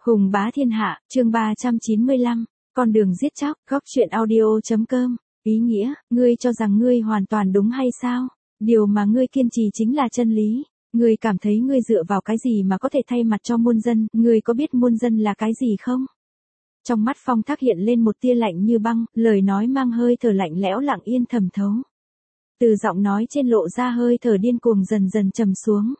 Hùng bá thiên hạ, chương 395, con đường giết chóc, góc truyện audio.com, ý nghĩa, ngươi cho rằng ngươi hoàn toàn đúng hay sao? Điều mà ngươi kiên trì chính là chân lý. Ngươi cảm thấy ngươi dựa vào cái gì mà có thể thay mặt cho muôn dân, ngươi có biết muôn dân là cái gì không? Trong mắt Phong Thác hiện lên một tia lạnh như băng, lời nói mang hơi thở lạnh lẽo lặng yên thầm thấu. Từ giọng nói trên lộ ra hơi thở điên cuồng dần dần trầm xuống.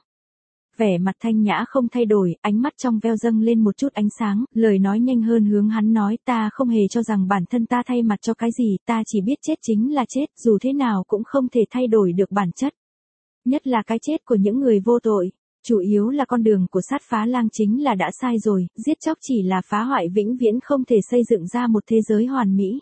Vẻ mặt Thanh Nhã không thay đổi, ánh mắt trong veo dâng lên một chút ánh sáng, lời nói nhanh hơn hướng hắn nói, ta không hề cho rằng bản thân ta thay mặt cho cái gì, ta chỉ biết chết chính là chết, dù thế nào cũng không thể thay đổi được bản chất. Nhất là cái chết của những người vô tội, chủ yếu là con đường của sát phá lang chính là đã sai rồi, giết chóc chỉ là phá hoại vĩnh viễn không thể xây dựng ra một thế giới hoàn mỹ.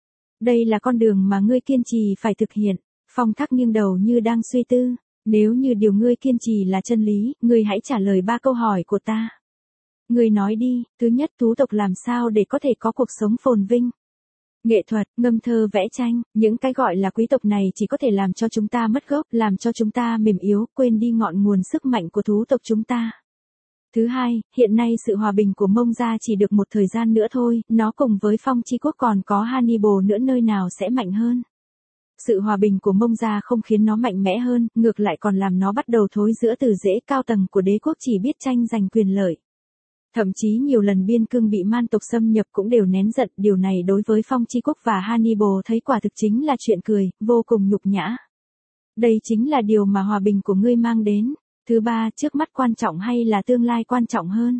Đây là con đường mà ngươi kiên trì phải thực hiện. Phong Thác nghiêng đầu như đang suy tư. Nếu như điều ngươi kiên trì là chân lý, ngươi hãy trả lời 3 câu hỏi của ta. Ngươi nói đi, thứ nhất, thú tộc làm sao để có thể có cuộc sống phồn vinh? Nghệ thuật, ngâm thơ vẽ tranh, những cái gọi là quý tộc này chỉ có thể làm cho chúng ta mất gốc, làm cho chúng ta mềm yếu, quên đi ngọn nguồn sức mạnh của thú tộc chúng ta. Thứ hai, hiện nay sự hòa bình của Mông gia chỉ được một thời gian nữa thôi, nó cùng với Phong Chi Quốc còn có Hannibal nữa nơi nào sẽ mạnh hơn. Sự hòa bình của Mông gia không khiến nó mạnh mẽ hơn, ngược lại còn làm nó bắt đầu thối rữa từ rễ cao tầng của đế quốc chỉ biết tranh giành quyền lợi. Thậm chí nhiều lần biên cương bị man tộc xâm nhập cũng đều nén giận, điều này đối với Phong Chi Quốc và Hannibal thấy quả thực chính là chuyện cười, vô cùng nhục nhã. Đây chính là điều mà hòa bình của ngươi mang đến. Thứ ba, trước mắt quan trọng hay là tương lai quan trọng hơn?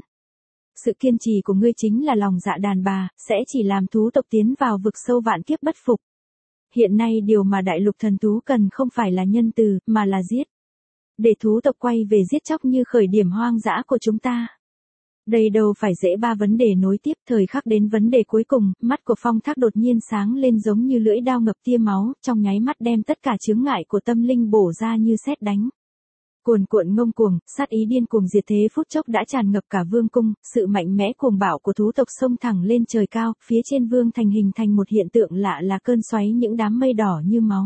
Sự kiên trì của ngươi chính là lòng dạ đàn bà, sẽ chỉ làm thú tộc tiến vào vực sâu vạn kiếp bất phục. Hiện nay điều mà đại lục thần thú cần không phải là nhân từ, mà là giết. Để thú tộc quay về giết chóc như khởi điểm hoang dã của chúng ta. Đây đâu phải dễ 3 vấn đề nối tiếp, thời khắc đến vấn đề cuối cùng, mắt của Phong Thác đột nhiên sáng lên giống như lưỡi dao ngập tia máu, trong nháy mắt đem tất cả chướng ngại của tâm linh bổ ra như sét đánh. Cuồn cuộn ngông cuồng, sát ý điên cuồng diệt thế phút chốc đã tràn ngập cả vương cung, sự mạnh mẽ cuồng bạo của thú tộc xông thẳng lên trời cao, phía trên vương thành hình thành một hiện tượng lạ là cơn xoáy những đám mây đỏ như máu.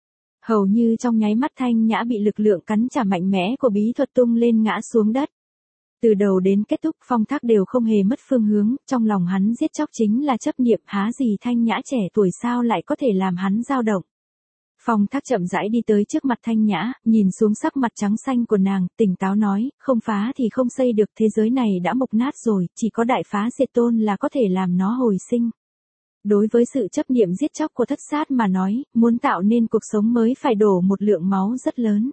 Hầu như trong nháy mắt Thanh Nhã bị lực lượng cắn trả mạnh mẽ của bí thuật tung lên ngã xuống đất. Từ đầu đến kết thúc Phong Thác đều không hề mất phương hướng, trong lòng hắn giết chóc chính là chấp niệm, há gì Thanh Nhã trẻ tuổi sao lại có thể làm hắn dao động. Phong Thác chậm rãi đi tới trước mặt Thanh Nhã, nhìn xuống sắc mặt trắng xanh của nàng, tỉnh táo nói, không phá thì không xây được, thế giới này đã mục nát rồi, chỉ có đại phá diệt tôn là có thể làm nó hồi sinh. Đối với sự chấp niệm giết chóc của thất sát mà nói, muốn tạo nên cuộc sống mới phải đổ một lượng máu rất lớn.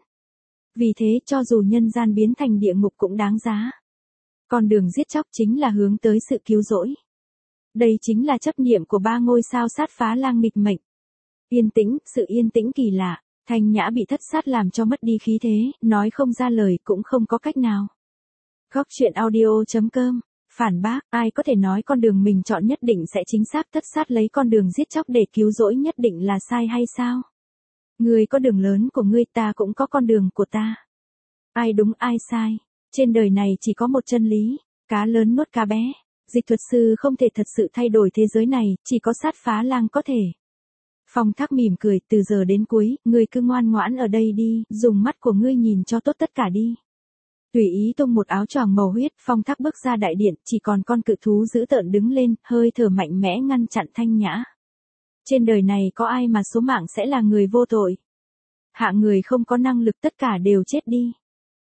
Vì thế cho dù nhân gian biến thành địa ngục cũng đáng giá. Con đường giết chóc chính là hướng tới sự cứu rỗi. Đây chính là chấp niệm của 3 ngôi sao sát phá lang nghịch mệnh. Yên tĩnh, sự yên tĩnh kỳ lạ, Thanh Nhã bị thất sát làm cho mất đi khí thế, nói không ra lời cũng không có cách nào. Góc truyện audio.com, phản bác, ai có thể nói con đường mình chọn nhất định sẽ chính xác, thất sát lấy con đường giết chóc để cứu rỗi nhất định là sai hay sao? Ngươi có đường lớn của ngươi, ta cũng có con đường của ta. Ai đúng ai sai? Trên đời này chỉ có một chân lý, cá lớn nuốt cá bé. Dịch thuật sư không thể thật sự thay đổi thế giới này, chỉ có sát phá lang có thể. Phong Thác mỉm cười, từ giờ đến cuối, ngươi cứ ngoan ngoãn ở đây đi, dùng mắt của ngươi nhìn cho tốt tất cả đi. Tùy ý tung một áo choàng màu huyết, Phong Thác bước ra đại điện, chỉ còn con cự thú dữ tợn đứng lên, hơi thở mạnh mẽ ngăn chặn Thanh Nhã. Trên đời này có ai mà số mạng sẽ là người vô tội? Hạng người không có năng lực tất cả đều chết đi.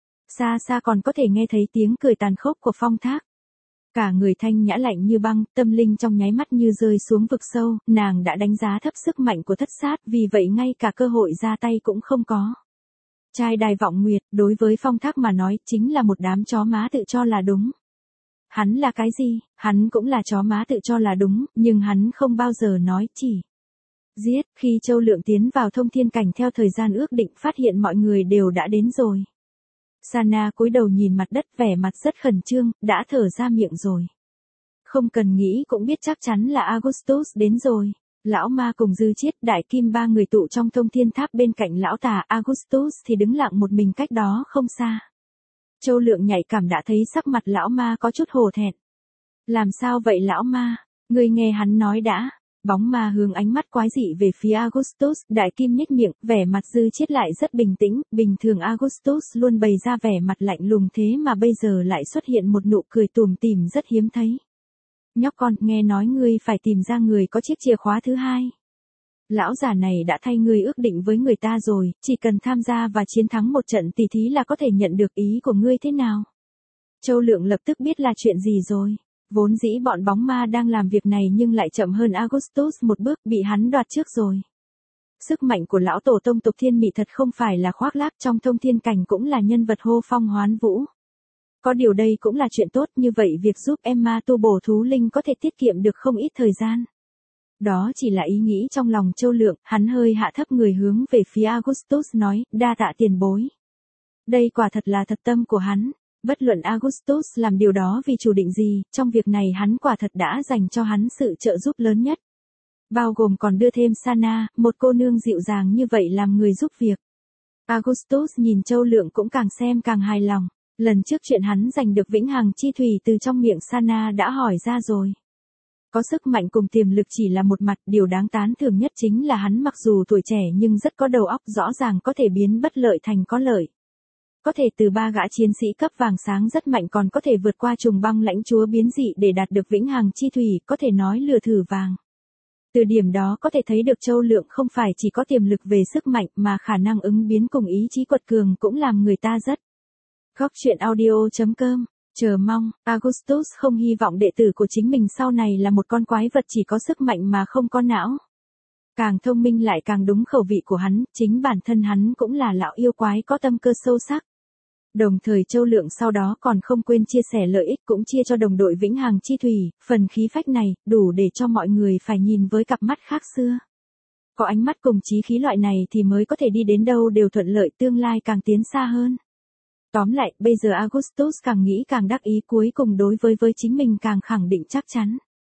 Xa xa còn có thể nghe thấy tiếng cười tàn khốc của Phong Thác. Cả người Thanh Nhã lạnh như băng, tâm linh trong nháy mắt như rơi xuống vực sâu, nàng đã đánh giá thấp sức mạnh của thất sát, vì vậy ngay cả cơ hội ra tay cũng không có. Trai đài vọng nguyệt, đối với Phong Thác mà nói, chính là một đám chó má tự cho là đúng. Hắn là cái gì? Hắn cũng là chó má tự cho là đúng, nhưng hắn không bao giờ nói chỉ giết. Khi Châu Lượng tiến vào thông thiên cảnh theo thời gian ước định, phát hiện mọi người đều đã đến rồi. Sana cúi đầu nhìn mặt đất, vẻ mặt rất khẩn trương, đã thở ra miệng rồi. Không cần nghĩ cũng biết chắc chắn là Augustus đến rồi. Lão ma cùng Dư Chiết, Đại Kim 3 người tụ trong thông thiên tháp bên cạnh lão tà, Augustus thì đứng lặng một mình cách đó không xa. Châu Lượng nhạy cảm đã thấy sắc mặt lão ma có chút hổ thẹn. Làm sao vậy lão ma? Ngươi nghe hắn nói đã. Bóng ma hướng ánh mắt quái dị về phía Augustus, đại kim nhếch miệng, vẻ mặt dư chiết lại rất bình tĩnh, bình thường Augustus luôn bày ra vẻ mặt lạnh lùng thế mà bây giờ lại xuất hiện một nụ cười tủm tỉm rất hiếm thấy. Nhóc con, nghe nói ngươi phải tìm ra người có chiếc chìa khóa thứ hai. Lão già này đã thay ngươi ước định với người ta rồi, chỉ cần tham gia và chiến thắng một trận tỷ thí là có thể nhận được ý của ngươi thế nào? Châu Lượng lập tức biết là chuyện gì rồi. Vốn dĩ bọn bóng ma đang làm việc này nhưng lại chậm hơn Augustus một bước, bị hắn đoạt trước rồi. Sức mạnh của lão tổ tông tục thiên mị thật không phải là khoác lác, trong thông thiên cảnh cũng là nhân vật hô phong hoán vũ. Có điều đây cũng là chuyện tốt, như vậy việc giúp Emma tu bổ thú linh có thể tiết kiệm được không ít thời gian. Đó chỉ là ý nghĩ trong lòng Châu Lượng, hắn hơi hạ thấp người hướng về phía Augustus nói, đa tạ tiền bối. Đây quả thật là thật tâm của hắn. Bất luận Augustus làm điều đó vì chủ định gì, trong việc này hắn quả thật đã dành cho hắn sự trợ giúp lớn nhất. Bao gồm còn đưa thêm Sana, một cô nương dịu dàng như vậy làm người giúp việc. Augustus nhìn Châu Lượng cũng càng xem càng hài lòng. Lần trước chuyện hắn giành được vĩnh hằng chi thủy từ trong miệng Sana đã hỏi ra rồi. Có sức mạnh cùng tiềm lực chỉ là một mặt, điều đáng tán thưởng nhất chính là hắn mặc dù tuổi trẻ nhưng rất có đầu óc, rõ ràng có thể biến bất lợi thành có lợi. Có thể từ 3 gã chiến sĩ cấp vàng sáng rất mạnh còn có thể vượt qua trùng băng lãnh chúa biến dị để đạt được vĩnh hằng chi thủy, có thể nói lừa thử vàng. Từ điểm đó có thể thấy được Châu Lượng không phải chỉ có tiềm lực về sức mạnh mà khả năng ứng biến cùng ý chí quật cường cũng làm người ta rất. Góc truyện audio.com, chờ mong, Augustus không hy vọng đệ tử của chính mình sau này là một con quái vật chỉ có sức mạnh mà không có não. Càng thông minh lại càng đúng khẩu vị của hắn, chính bản thân hắn cũng là lão yêu quái có tâm cơ sâu sắc. Đồng thời Châu Lượng sau đó còn không quên chia sẻ lợi ích cũng chia cho đồng đội vĩnh hằng chi thủy, phần khí phách này, đủ để cho mọi người phải nhìn với cặp mắt khác xưa. Có ánh mắt cùng chí khí loại này thì mới có thể đi đến đâu đều thuận lợi, tương lai càng tiến xa hơn. Tóm lại, bây giờ Augustus càng nghĩ càng đắc ý, cuối cùng đối với chính mình càng khẳng định chắc chắn.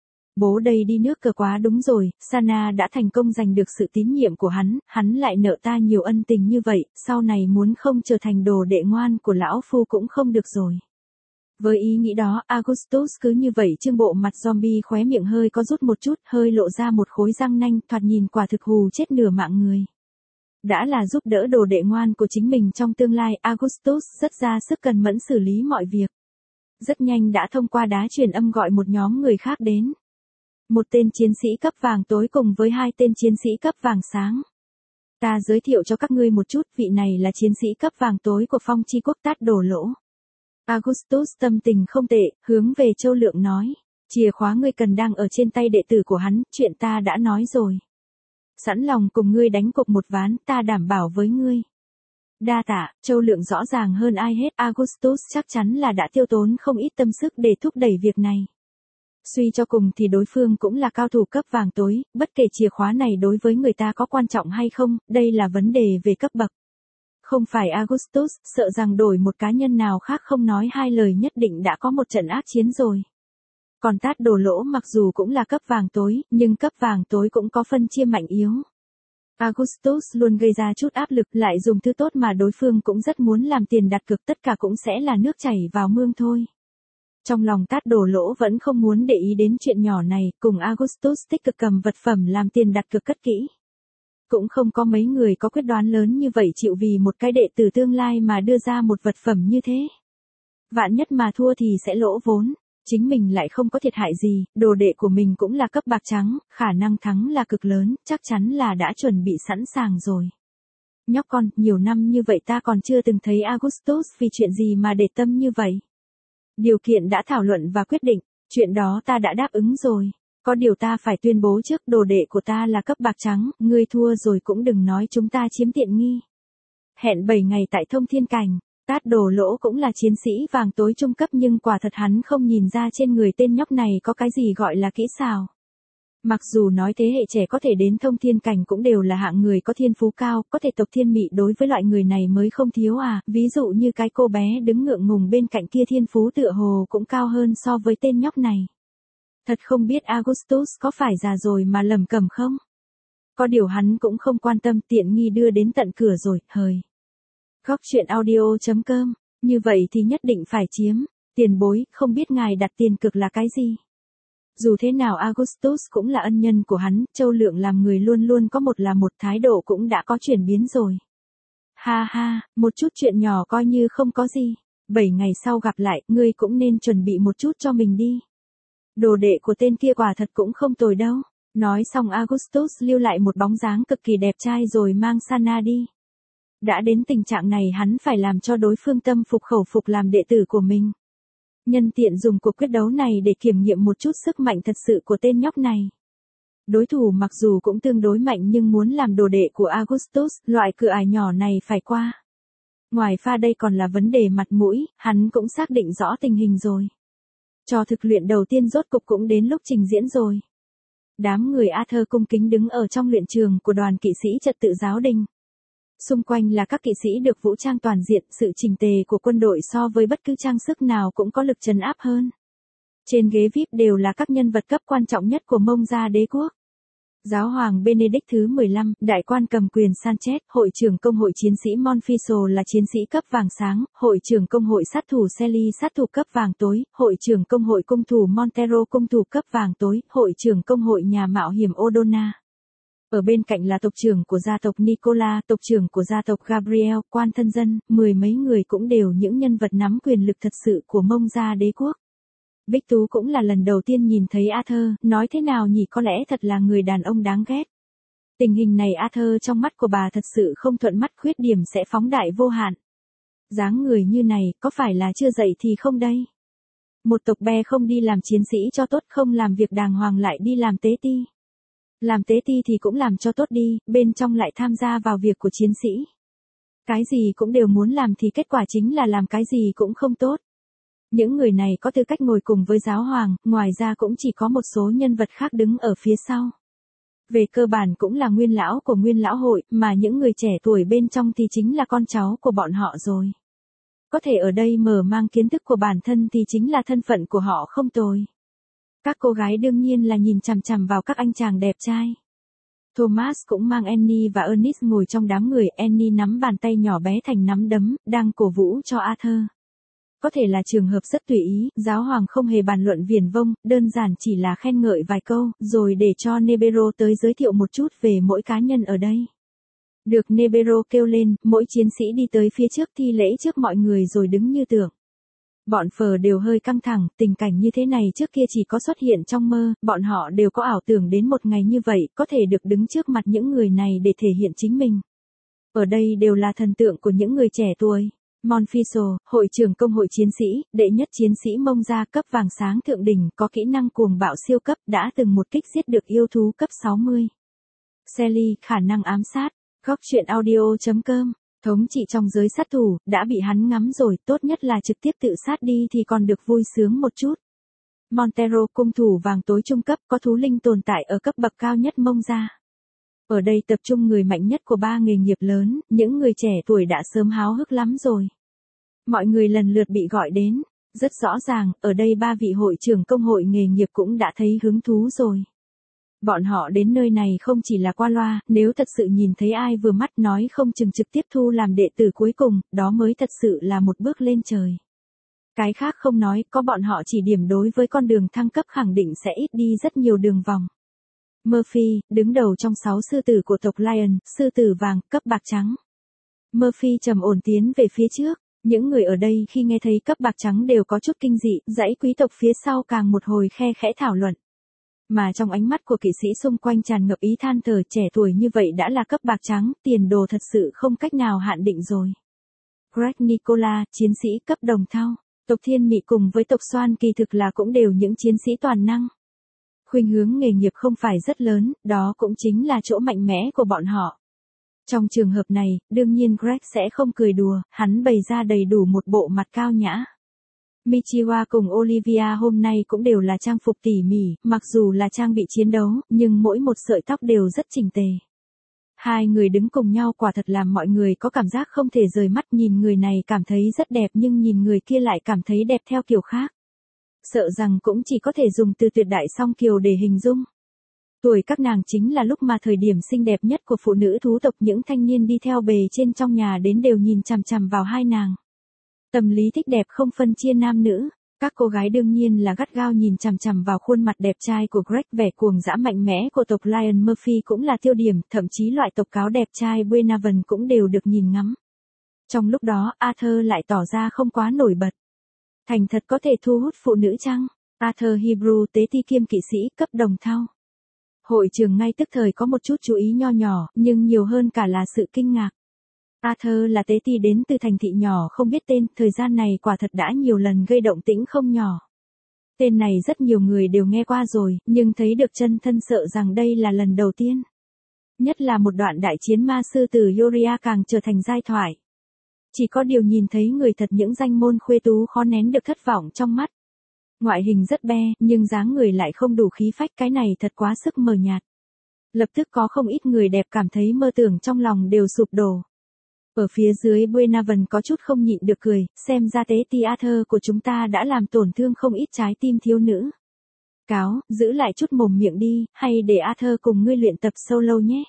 Bố đây đi nước cờ quá đúng rồi, Sana đã thành công giành được sự tín nhiệm của hắn lại nợ ta nhiều ân tình như vậy, sau này muốn không trở thành đồ đệ ngoan của lão phu cũng không được rồi. Với ý nghĩ đó, Augustus cứ như vậy trương bộ mặt zombie, khóe miệng hơi có rút một chút, hơi lộ ra một khối răng nanh, thoạt nhìn quả thực hù chết nửa mạng người. Đã là giúp đỡ đồ đệ ngoan của chính mình trong tương lai, Augustus rất ra sức cần mẫn xử lý mọi việc. Rất nhanh đã thông qua đá truyền âm gọi một nhóm người khác đến. Một tên chiến sĩ cấp vàng tối cùng với 2 tên chiến sĩ cấp vàng sáng. Ta giới thiệu cho các ngươi một chút, vị này là chiến sĩ cấp vàng tối của Phong Chi Quốc Tát Đổ Lỗ. Augustus tâm tình không tệ, hướng về Châu Lượng nói, chìa khóa ngươi cần đang ở trên tay đệ tử của hắn, chuyện ta đã nói rồi. Sẵn lòng cùng ngươi đánh cược một ván, ta đảm bảo với ngươi. Đa tạ, Châu Lượng rõ ràng hơn ai hết, Augustus chắc chắn là đã tiêu tốn không ít tâm sức để thúc đẩy việc này. Suy cho cùng thì đối phương cũng là cao thủ cấp vàng tối, bất kể chìa khóa này đối với người ta có quan trọng hay không, đây là vấn đề về cấp bậc. Không phải Augustus, sợ rằng đổi một cá nhân nào khác không nói hai lời nhất định đã có một trận ác chiến rồi. Còn Tát Đổ Lỗ mặc dù cũng là cấp vàng tối, nhưng cấp vàng tối cũng có phân chia mạnh yếu. Augustus luôn gây ra chút áp lực, lại dùng thứ tốt mà đối phương cũng rất muốn làm tiền đặt cược, tất cả cũng sẽ là nước chảy vào mương thôi. Trong lòng Tát Đổ Lỗ vẫn không muốn để ý đến chuyện nhỏ này, cùng Augustus tích cực cầm vật phẩm làm tiền đặt cược cất kỹ. Cũng không có mấy người có quyết đoán lớn như vậy chịu vì một cái đệ tử tương lai mà đưa ra một vật phẩm như thế. Vạn nhất mà thua thì sẽ lỗ vốn, chính mình lại không có thiệt hại gì, đồ đệ của mình cũng là cấp bạc trắng, khả năng thắng là cực lớn, chắc chắn là đã chuẩn bị sẵn sàng rồi. Nhóc con, nhiều năm như vậy ta còn chưa từng thấy Augustus vì chuyện gì mà để tâm như vậy. Điều kiện đã thảo luận và quyết định, chuyện đó ta đã đáp ứng rồi. Có điều ta phải tuyên bố trước, đồ đệ của ta là cấp bạc trắng, ngươi thua rồi cũng đừng nói chúng ta chiếm tiện nghi. Hẹn 7 ngày tại Thông Thiên Cảnh, Tát Đổ Lỗ cũng là chiến sĩ vàng tối trung cấp nhưng quả thật hắn không nhìn ra trên người tên nhóc này có cái gì gọi là kỹ xảo. Mặc dù nói thế hệ trẻ có thể đến Thông Thiên Cảnh cũng đều là hạng người có thiên phú cao, có thể tộc thiên mị đối với loại người này mới không thiếu à, ví dụ như cái cô bé đứng ngượng ngùng bên cạnh kia thiên phú tựa hồ cũng cao hơn so với tên nhóc này. Thật không biết Augustus có phải già rồi mà lầm cẩm không? Có điều hắn cũng không quan tâm, tiện nghi đưa đến tận cửa rồi, hời. Góc truyện audio.com, như vậy thì nhất định phải chiếm, tiền bối, không biết ngài đặt tiền cực là cái gì? Dù thế nào Augustus cũng là ân nhân của hắn, Châu Lượng làm người luôn luôn có một là một, thái độ cũng đã có chuyển biến rồi. Ha ha, một chút chuyện nhỏ coi như không có gì. 7 ngày sau gặp lại, ngươi cũng nên chuẩn bị một chút cho mình đi. Đồ đệ của tên kia quả thật cũng không tồi đâu. Nói xong Augustus lưu lại một bóng dáng cực kỳ đẹp trai rồi mang Sana đi. Đã đến tình trạng này hắn phải làm cho đối phương tâm phục khẩu phục làm đệ tử của mình. Nhân tiện dùng cuộc quyết đấu này để kiểm nghiệm một chút sức mạnh thật sự của tên nhóc này. Đối thủ mặc dù cũng tương đối mạnh nhưng muốn làm đồ đệ của Augustus, loại cửa ải nhỏ này phải qua. Ngoài pha đây còn là vấn đề mặt mũi, hắn cũng xác định rõ tình hình rồi. Trò thực luyện đầu tiên rốt cục cũng đến lúc trình diễn rồi. Đám người Arthur cung kính đứng ở trong luyện trường của đoàn kỵ sĩ trật tự giáo đình. Xung quanh là các kỵ sĩ được vũ trang toàn diện, sự chỉnh tề của quân đội so với bất cứ trang sức nào cũng có lực trấn áp hơn. Trên ghế VIP đều là các nhân vật cấp quan trọng nhất của Mông Gia đế quốc. Giáo hoàng Benedict thứ 15, đại quan cầm quyền Sanchez, hội trưởng công hội chiến sĩ Monfiso là chiến sĩ cấp vàng sáng, hội trưởng công hội sát thủ Selly sát thủ cấp vàng tối, hội trưởng công hội cung thủ Montero cung thủ cấp vàng tối, hội trưởng công hội nhà mạo hiểm Odona. Ở bên cạnh là tộc trưởng của gia tộc Nicola, tộc trưởng của gia tộc Gabriel, quan thân dân, mười mấy người cũng đều những nhân vật nắm quyền lực thật sự của Mông Gia đế quốc. Bích Tú cũng là lần đầu tiên nhìn thấy Arthur, nói thế nào nhỉ, có lẽ thật là người đàn ông đáng ghét. Tình hình này Arthur trong mắt của bà thật sự không thuận mắt, khuyết điểm sẽ phóng đại vô hạn. Dáng người như này, có phải là chưa dậy thì không đây? Một tộc bé không đi làm chiến sĩ cho tốt, không làm việc đàng hoàng lại đi làm tế ti. Làm tế ti thì cũng làm cho tốt đi, bên trong lại tham gia vào việc của chiến sĩ. Cái gì cũng đều muốn làm thì kết quả chính là làm cái gì cũng không tốt. Những người này có tư cách ngồi cùng với giáo hoàng, ngoài ra cũng chỉ có một số nhân vật khác đứng ở phía sau. Về cơ bản cũng là nguyên lão của nguyên lão hội, mà những người trẻ tuổi bên trong thì chính là con cháu của bọn họ rồi. Có thể ở đây mở mang kiến thức của bản thân thì chính là thân phận của họ không tồi. Các cô gái đương nhiên là nhìn chằm chằm vào các anh chàng đẹp trai. Thomas cũng mang Annie và Ernest ngồi trong đám người, Annie nắm bàn tay nhỏ bé thành nắm đấm, đang cổ vũ cho Arthur. Có thể là trường hợp rất tùy ý, giáo hoàng không hề bàn luận viển vông, đơn giản chỉ là khen ngợi vài câu, rồi để cho Nebero tới giới thiệu một chút về mỗi cá nhân ở đây. Được Nebero kêu lên, mỗi chiến sĩ đi tới phía trước thi lễ trước mọi người rồi đứng như tượng. Bọn phờ đều hơi căng thẳng, tình cảnh như thế này trước kia chỉ có xuất hiện trong mơ, bọn họ đều có ảo tưởng đến một ngày như vậy, có thể được đứng trước mặt những người này để thể hiện chính mình. Ở đây đều là thần tượng của những người trẻ tuổi. Monfiso, hội trưởng công hội chiến sĩ, đệ nhất chiến sĩ Mông Gia cấp vàng sáng thượng đỉnh, có kỹ năng cuồng bạo siêu cấp, đã từng một kích giết được yêu thú cấp 60. Selly, khả năng ám sát. Góc truyện audio.com, thống trị trong giới sát thủ, đã bị hắn ngắm rồi, tốt nhất là trực tiếp tự sát đi thì còn được vui sướng một chút. Montero, cung thủ vàng tối trung cấp, có thú linh tồn tại ở cấp bậc cao nhất Mông Gia. Ở đây tập trung người mạnh nhất của ba nghề nghiệp lớn, những người trẻ tuổi đã sớm háo hức lắm rồi. Mọi người lần lượt bị gọi đến, rất rõ ràng, ở đây ba vị hội trưởng công hội nghề nghiệp cũng đã thấy hứng thú rồi. Bọn họ đến nơi này không chỉ là qua loa, nếu thật sự nhìn thấy ai vừa mắt nói không chừng trực tiếp thu làm đệ tử cuối cùng, đó mới thật sự là một bước lên trời. Cái khác không nói, có bọn họ chỉ điểm đối với con đường thăng cấp khẳng định sẽ ít đi rất nhiều đường vòng. Murphy, đứng đầu trong 6 sư tử của tộc Lion, sư tử vàng, cấp bạc trắng. Murphy trầm ổn tiến về phía trước, những người ở đây khi nghe thấy cấp bạc trắng đều có chút kinh dị, dãy quý tộc phía sau càng một hồi khe khẽ thảo luận. Mà trong ánh mắt của kỵ sĩ xung quanh tràn ngập ý than thở, trẻ tuổi như vậy đã là cấp bạc trắng, tiền đồ thật sự không cách nào hạn định rồi. Greg Nicola, chiến sĩ cấp đồng thau, tộc Thiên Mị cùng với tộc Xoan kỳ thực là cũng đều những chiến sĩ toàn năng. Khuynh hướng nghề nghiệp không phải rất lớn, đó cũng chính là chỗ mạnh mẽ của bọn họ. Trong trường hợp này, đương nhiên Greg sẽ không cười đùa, hắn bày ra đầy đủ một bộ mặt cao nhã. Michiwa cùng Olivia hôm nay cũng đều là trang phục tỉ mỉ, mặc dù là trang bị chiến đấu, nhưng mỗi một sợi tóc đều rất chỉnh tề. Hai người đứng cùng nhau quả thật làm mọi người có cảm giác không thể rời mắt, nhìn người này cảm thấy rất đẹp nhưng nhìn người kia lại cảm thấy đẹp theo kiểu khác. Sợ rằng cũng chỉ có thể dùng từ tuyệt đại song kiều để hình dung. Tuổi các nàng chính là lúc mà thời điểm xinh đẹp nhất của phụ nữ thú tộc, những thanh niên đi theo bề trên trong nhà đến đều nhìn chằm chằm vào hai nàng. Tâm lý thích đẹp không phân chia nam nữ, Các cô gái đương nhiên là gắt gao nhìn chằm chằm vào khuôn mặt đẹp trai của Greg, vẻ cuồng dã mạnh mẽ của tộc Lion Murphy cũng là tiêu điểm, thậm chí loại tộc cáo đẹp trai Buenaven cũng đều được nhìn ngắm. Trong lúc đó, Arthur lại tỏ ra không quá nổi bật. Thành thật có thể thu hút phụ nữ chăng? Arthur Hebrew, tế ti kiêm kỵ sĩ cấp đồng thau. Hội trường ngay tức thời có một chút chú ý nho nhỏ, nhưng nhiều hơn cả là sự kinh ngạc. Arthur là tế ti đến từ thành thị nhỏ không biết tên, thời gian này quả thật đã nhiều lần gây động tĩnh không nhỏ. Tên này rất nhiều người đều nghe qua rồi, nhưng thấy được chân thân sợ rằng đây là lần đầu tiên. Nhất là một đoạn đại chiến ma sư tử Yoria càng trở thành giai thoại. Chỉ có điều nhìn thấy người thật những danh môn khuê tú khó nén được thất vọng trong mắt. Ngoại hình rất be, nhưng dáng người lại không đủ khí phách, cái này thật quá sức mờ nhạt. Lập tức có không ít người đẹp cảm thấy mơ tưởng trong lòng đều sụp đổ. Ở phía dưới Buenaven có chút không nhịn được cười, xem ra tế ti Arthur của chúng ta đã làm tổn thương không ít trái tim thiếu nữ. Cáo, giữ lại chút mồm miệng đi, hay để Arthur cùng ngươi luyện tập solo nhé.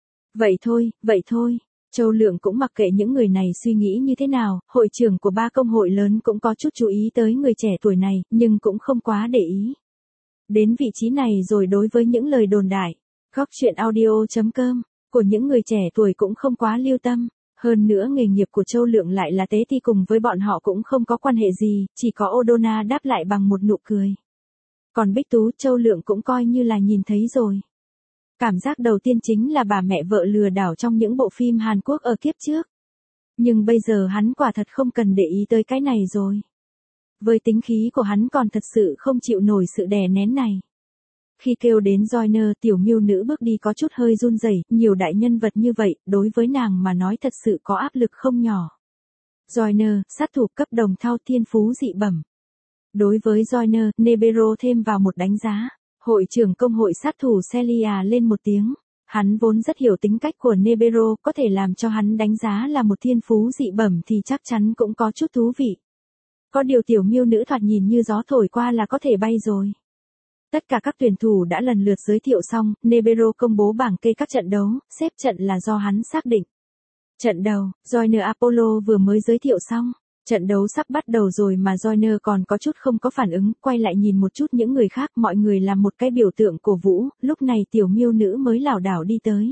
Vậy thôi. Châu Lượng cũng mặc kệ những người này suy nghĩ như thế nào, hội trưởng của 3 công hội lớn cũng có chút chú ý tới người trẻ tuổi này, nhưng cũng không quá để ý. Đến vị trí này rồi đối với những lời đồn đại, góc chuyện audio.com, của những người trẻ tuổi cũng không quá lưu tâm. Hơn nữa nghề nghiệp của Châu Lượng lại là tế ti, cùng với bọn họ cũng không có quan hệ gì, chỉ có Odona đáp lại bằng một nụ cười. Còn Bích Tú, Châu Lượng cũng coi như là nhìn thấy rồi. Cảm giác đầu tiên chính là bà mẹ vợ lừa đảo trong những bộ phim Hàn Quốc ở kiếp trước. Nhưng bây giờ hắn quả thật không cần để ý tới cái này rồi. Với tính khí của hắn còn thật sự không chịu nổi sự đè nén này. Khi kêu đến Joyner, tiểu miêu nữ bước đi có chút hơi run rẩy, nhiều đại nhân vật như vậy, đối với nàng mà nói thật sự có áp lực không nhỏ. Joyner, sát thủ cấp đồng thau thiên phú dị bẩm. Đối với Joyner, Nebero thêm vào một đánh giá. Hội trưởng công hội sát thủ Celia lên một tiếng. Hắn vốn rất hiểu tính cách của Nebero, có thể làm cho hắn đánh giá là một thiên phú dị bẩm thì chắc chắn cũng có chút thú vị. Có điều tiểu miêu nữ thoạt nhìn như gió thổi qua là có thể bay rồi. Tất cả các tuyển thủ đã lần lượt giới thiệu xong, Nebero công bố bảng kê các trận đấu, xếp trận là do hắn xác định. Trận đầu, Joyner Apollo vừa mới giới thiệu xong. Trận đấu sắp bắt đầu rồi mà Joyner còn có chút không có phản ứng, quay lại nhìn một chút những người khác, mọi người làm một cái biểu tượng cổ vũ, lúc này tiểu miêu nữ mới lảo đảo đi tới.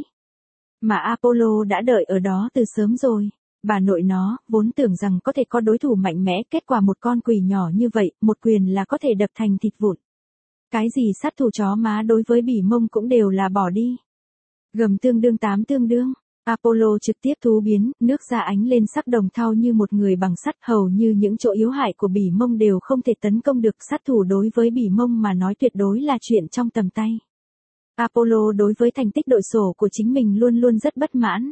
Mà Apollo đã đợi ở đó từ sớm rồi. Bà nội nó, vốn tưởng rằng có thể có đối thủ mạnh mẽ, kết quả một con quỷ nhỏ như vậy, một quyền là có thể đập thành thịt vụn. Cái gì sát thủ chó má đối với bỉ mông cũng đều là bỏ đi. Gầm tương đương 8 tương đương. Apollo trực tiếp thú biến, nước da ánh lên sắc đồng thau như một người bằng sắt, hầu như những chỗ yếu hại của bỉ mông đều không thể tấn công được, sát thủ đối với bỉ mông mà nói tuyệt đối là chuyện trong tầm tay. Apollo đối với thành tích đội sổ của chính mình luôn luôn rất bất mãn.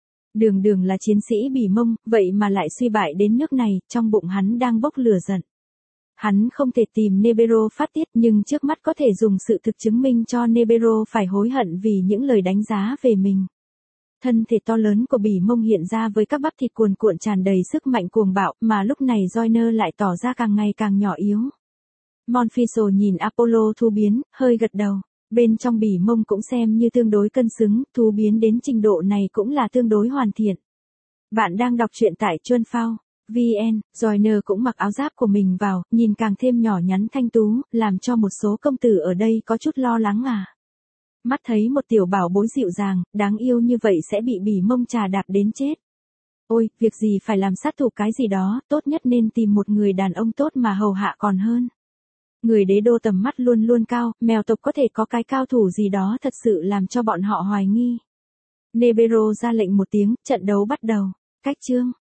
Đường là chiến sĩ bỉ mông, vậy mà lại suy bại đến nước này, trong bụng hắn đang bốc lửa giận. Hắn không thể tìm Nebero phát tiết, nhưng trước mắt có thể dùng sự thực chứng minh cho Nebero phải hối hận vì những lời đánh giá về mình. Thân thể to lớn của bỉ mông hiện ra với các bắp thịt cuồn cuộn tràn đầy sức mạnh cuồng bạo, mà lúc này Joyner lại tỏ ra càng ngày càng nhỏ yếu. Monfiso nhìn Apollo thú biến, hơi gật đầu. Bên trong bỉ mông cũng xem như tương đối cân xứng, thú biến đến trình độ này cũng là tương đối hoàn thiện. Bạn đang đọc truyện tại Chuân Phao VN, Joyner cũng mặc áo giáp của mình vào, nhìn càng thêm nhỏ nhắn thanh tú, làm cho một số công tử ở đây có chút lo lắng à. Mắt thấy một tiểu bảo bối dịu dàng, đáng yêu như vậy sẽ bị bỉ mông trà đạp đến chết. Ôi, việc gì phải làm sát thủ cái gì đó, tốt nhất nên tìm một người đàn ông tốt mà hầu hạ còn hơn. Người đế đô tầm mắt luôn luôn cao, mèo tộc có thể có cái cao thủ gì đó thật sự làm cho bọn họ hoài nghi. Nebero ra lệnh một tiếng, trận đấu bắt đầu. Cách chương.